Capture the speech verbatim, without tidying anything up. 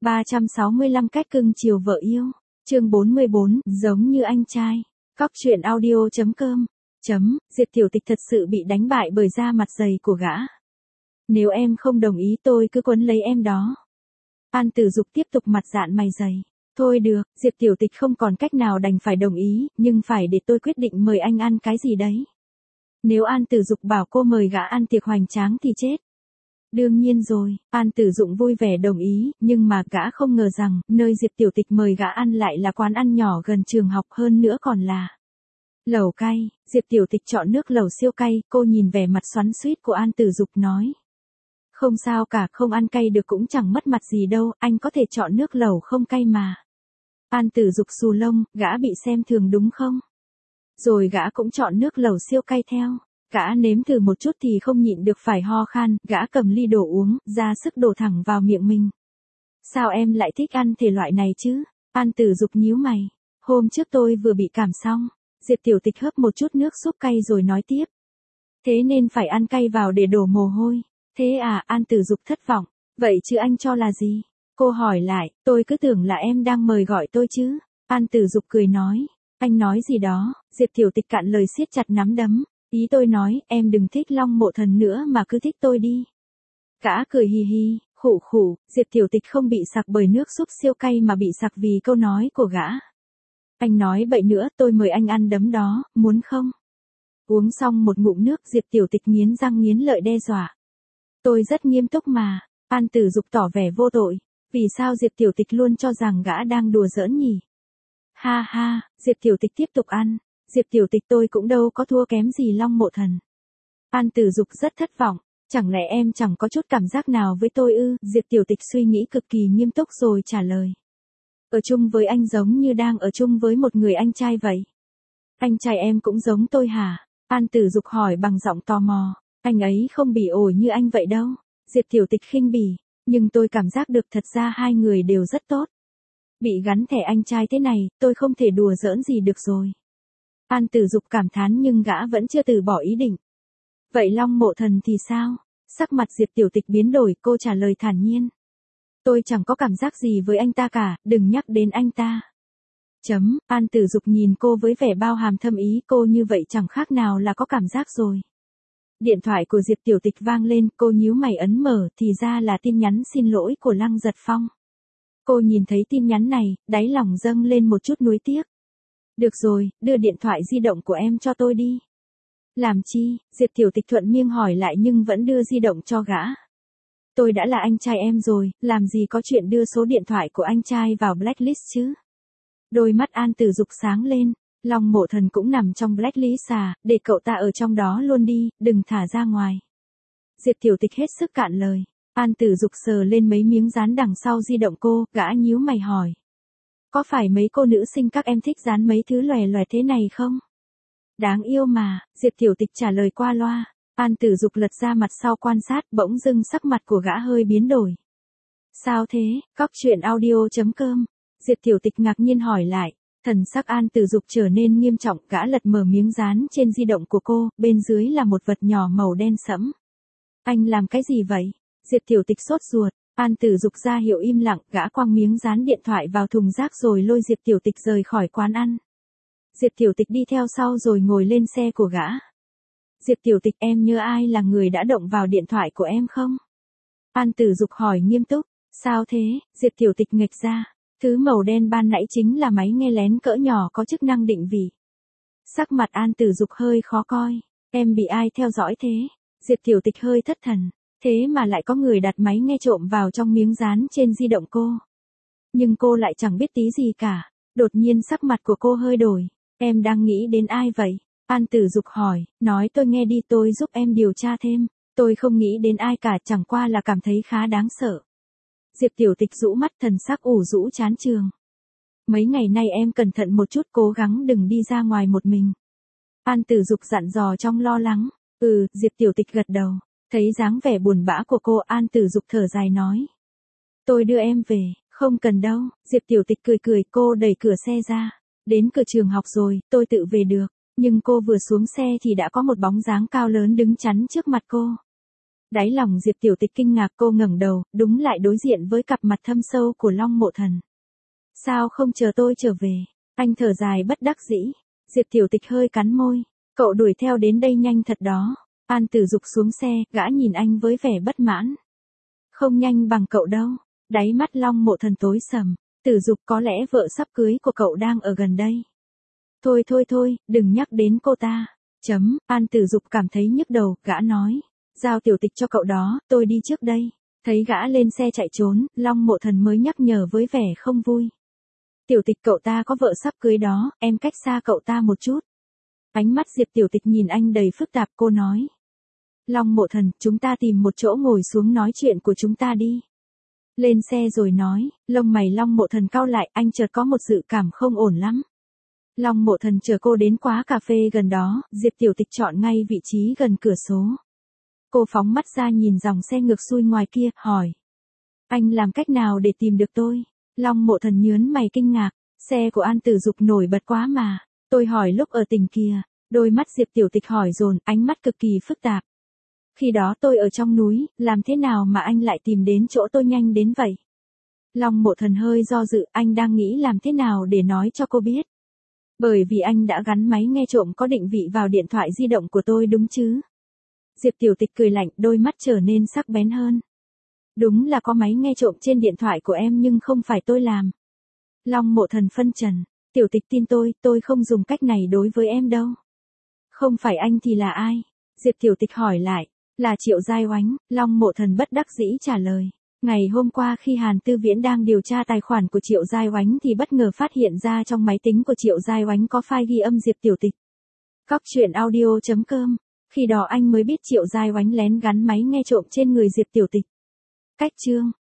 ba trăm sáu mươi lăm cách cưng chiều vợ yêu. Chương bốn mươi bốn, giống như anh trai. Cóc truyện audio chấm com. Chấm, Diệp Tiểu Tịch thật sự bị đánh bại bởi da mặt dày của gã. Nếu em không đồng ý tôi cứ quấn lấy em đó. An Tử Dục tiếp tục mặt dạn mày dày. Thôi được, Diệp Tiểu Tịch không còn cách nào đành phải đồng ý, nhưng phải để tôi quyết định mời anh ăn cái gì đấy. Nếu An Tử Dục bảo cô mời gã ăn tiệc hoành tráng thì chết. Đương nhiên rồi, An Tử Dụng vui vẻ đồng ý, nhưng mà gã không ngờ rằng, nơi Diệp Tiểu Tịch mời gã ăn lại là quán ăn nhỏ gần trường học, hơn nữa còn là lẩu cay. Diệp Tiểu Tịch chọn nước lẩu siêu cay, cô nhìn vẻ mặt xoắn xuýt của An Tử Dục nói. Không sao cả, không ăn cay được cũng chẳng mất mặt gì đâu, anh có thể chọn nước lẩu không cay mà. An Tử Dục xù lông, gã bị xem thường đúng không? Rồi gã cũng chọn nước lẩu siêu cay theo. Gã nếm thử một chút thì không nhịn được phải ho khan, gã cầm ly đổ uống, ra sức đổ thẳng vào miệng mình. Sao em lại thích ăn thể loại này chứ? An Tử Dục nhíu mày. Hôm trước tôi vừa bị cảm xong. Diệp Tiểu Tịch hớp một chút nước súp cay rồi nói tiếp. Thế nên phải ăn cay vào để đổ mồ hôi. Thế à? An Tử Dục thất vọng. Vậy chứ anh cho là gì? Cô hỏi lại, tôi cứ tưởng là em đang mời gọi tôi chứ. An Tử Dục cười nói. Anh nói gì đó? Diệp Tiểu Tịch cạn lời siết chặt nắm đấm. Ý tôi nói, em đừng thích Long Mộ Thần nữa mà cứ thích tôi đi. Gã cười hì hì, khụ khụ, Diệp Tiểu Tịch không bị sặc bởi nước súp siêu cay mà bị sặc vì câu nói của gã. Anh nói bậy nữa, tôi mời anh ăn đấm đó, muốn không? Uống xong một ngụm nước, Diệp Tiểu Tịch nghiến răng nghiến lợi đe dọa. Tôi rất nghiêm túc mà. An Tử Dục tỏ vẻ vô tội. Vì sao Diệp Tiểu Tịch luôn cho rằng gã đang đùa giỡn nhỉ? Ha ha, Diệp Tiểu Tịch tiếp tục ăn. Diệp Tiểu Tịch tôi cũng đâu có thua kém gì Long Mộ Thần. An Tử Dục rất thất vọng. Chẳng lẽ em chẳng có chút cảm giác nào với tôi ư? Diệp Tiểu Tịch suy nghĩ cực kỳ nghiêm túc rồi trả lời. Ở chung với anh giống như đang ở chung với một người anh trai vậy. Anh trai em cũng giống tôi hả? An Tử Dục hỏi bằng giọng tò mò. Anh ấy không bỉ ổi như anh vậy đâu. Diệp Tiểu Tịch khinh bỉ. Nhưng tôi cảm giác được thật ra hai người đều rất tốt. Bị gắn thẻ anh trai thế này, tôi không thể đùa giỡn gì được rồi. An Tử Dục cảm thán nhưng gã vẫn chưa từ bỏ ý định. Vậy Long Mộ Thần thì sao? Sắc mặt Diệp Tiểu Tịch biến đổi, cô trả lời thản nhiên. Tôi chẳng có cảm giác gì với anh ta cả, đừng nhắc đến anh ta. Chấm, An Tử Dục nhìn cô với vẻ bao hàm thâm ý, cô như vậy chẳng khác nào là có cảm giác rồi. Điện thoại của Diệp Tiểu Tịch vang lên, cô nhíu mày ấn mở, thì ra là tin nhắn xin lỗi của Lăng Giật Phong. Cô nhìn thấy tin nhắn này, đáy lòng dâng lên một chút nuối tiếc. Được rồi, đưa điện thoại di động của em cho tôi đi. Làm chi? Diệp Tiểu Tịch thuận miệng hỏi lại nhưng vẫn đưa di động cho gã. Tôi đã là anh trai em rồi, làm gì có chuyện đưa số điện thoại của anh trai vào blacklist chứ? Đôi mắt An Tử Dục sáng lên, Long Mộ Thần cũng nằm trong blacklist à, để cậu ta ở trong đó luôn đi, đừng thả ra ngoài. Diệp Tiểu Tịch hết sức cạn lời. An Tử Dục sờ lên mấy miếng dán đằng sau di động cô, gã nhíu mày hỏi. Có phải mấy cô nữ sinh các em thích dán mấy thứ lòe lòe thế này không? Đáng yêu mà, Diệp Tiểu Tịch trả lời qua loa. An Tử Dục lật ra mặt sau quan sát, bỗng dưng sắc mặt của gã hơi biến đổi. Sao thế? Cóc truyện audio chấm com. Diệp Tiểu Tịch ngạc nhiên hỏi lại. Thần sắc An Tử Dục trở nên nghiêm trọng, gã lật mở miếng dán trên di động của cô, bên dưới là một vật nhỏ màu đen sẫm. Anh làm cái gì vậy? Diệp Tiểu Tịch sốt ruột. An Tử Dục ra hiệu im lặng, gã quăng miếng dán điện thoại vào thùng rác rồi lôi Diệp Tiểu Tịch rời khỏi quán ăn. Diệp Tiểu Tịch đi theo sau rồi ngồi lên xe của gã. Diệp Tiểu Tịch, em nhớ ai là người đã động vào điện thoại của em không? An Tử Dục hỏi nghiêm túc. Sao thế? Diệp Tiểu Tịch nghệch ra. Thứ màu đen ban nãy chính là máy nghe lén cỡ nhỏ có chức năng định vị. Sắc mặt An Tử Dục hơi khó coi. Em bị ai theo dõi thế? Diệp Tiểu Tịch hơi thất thần. Thế mà lại có người đặt máy nghe trộm vào trong miếng dán trên di động cô. Nhưng cô lại chẳng biết tí gì cả. Đột nhiên sắc mặt của cô hơi đổi. Em đang nghĩ đến ai vậy? An Tử Dục hỏi, nói tôi nghe đi, tôi giúp em điều tra thêm. Tôi không nghĩ đến ai cả, chẳng qua là cảm thấy khá đáng sợ. Diệp Tiểu Tịch rũ mắt, thần sắc ủ rũ chán chường. Mấy ngày nay em cẩn thận một chút, cố gắng đừng đi ra ngoài một mình. An Tử Dục dặn dò trong lo lắng. Ừ, Diệp Tiểu Tịch gật đầu. Thấy dáng vẻ buồn bã của cô, An Tử Dục thở dài nói. Tôi đưa em về, không cần đâu. Diệp Tiểu Tịch cười cười, cô đẩy cửa xe ra. Đến cửa trường học rồi, tôi tự về được. Nhưng cô vừa xuống xe thì đã có một bóng dáng cao lớn đứng chắn trước mặt cô. Đáy lòng Diệp Tiểu Tịch kinh ngạc, cô ngẩng đầu, đúng lại đối diện với cặp mặt thâm sâu của Long Mộ Thần. Sao không chờ tôi trở về? Anh thở dài bất đắc dĩ. Diệp Tiểu Tịch hơi cắn môi. Cậu đuổi theo đến đây nhanh thật đó. An Tử Dục xuống xe, gã nhìn anh với vẻ bất mãn. Không nhanh bằng cậu đâu. Đáy mắt Long Mộ Thần tối sầm. Tử Dục, có lẽ vợ sắp cưới của cậu đang ở gần đây. Thôi thôi thôi, đừng nhắc đến cô ta. Chấm, An Tử Dục cảm thấy nhức đầu, gã nói. Giao Tiểu Tịch cho cậu đó, tôi đi trước đây. Thấy gã lên xe chạy trốn, Long Mộ Thần mới nhắc nhở với vẻ không vui. Tiểu Tịch, cậu ta có vợ sắp cưới đó, em cách xa cậu ta một chút. Ánh mắt Diệp Tiểu Tịch nhìn anh đầy phức tạp, cô nói. Long Mộ Thần, chúng ta tìm một chỗ ngồi xuống nói chuyện của chúng ta đi. Lên xe rồi nói, lông mày Long Mộ Thần cau lại, anh chợt có một dự cảm không ổn lắm. Long Mộ Thần chờ cô đến quán cà phê gần đó, Diệp Tiểu Tịch chọn ngay vị trí gần cửa sổ. Cô phóng mắt ra nhìn dòng xe ngược xuôi ngoài kia, hỏi. Anh làm cách nào để tìm được tôi? Long Mộ Thần nhớn mày kinh ngạc, xe của An Tử Dục nổi bật quá mà. Tôi hỏi lúc ở tỉnh kia, đôi mắt Diệp Tiểu Tịch hỏi dồn, ánh mắt cực kỳ phức tạp. Khi đó tôi ở trong núi, làm thế nào mà anh lại tìm đến chỗ tôi nhanh đến vậy? Long Mộ Thần hơi do dự, anh đang nghĩ làm thế nào để nói cho cô biết. Bởi vì anh đã gắn máy nghe trộm có định vị vào điện thoại di động của tôi đúng chứ? Diệp Tiểu Tịch cười lạnh, đôi mắt trở nên sắc bén hơn. Đúng là có máy nghe trộm trên điện thoại của em nhưng không phải tôi làm. Long Mộ Thần phân trần, Tiểu Tịch tin tôi, tôi không dùng cách này đối với em đâu. Không phải anh thì là ai? Diệp Tiểu Tịch hỏi lại, là Triệu Giai Oánh. Long Mộ Thần bất đắc dĩ trả lời. Ngày hôm qua khi Hàn Tư Viễn đang điều tra tài khoản của Triệu Giai Oánh thì bất ngờ phát hiện ra trong máy tính của Triệu Giai Oánh có file ghi âm Diệp Tiểu Tịch. Cóc truyện audio chấm com. Khi đó anh mới biết Triệu Giai Oánh lén gắn máy nghe trộm trên người Diệp Tiểu Tịch. Cách chương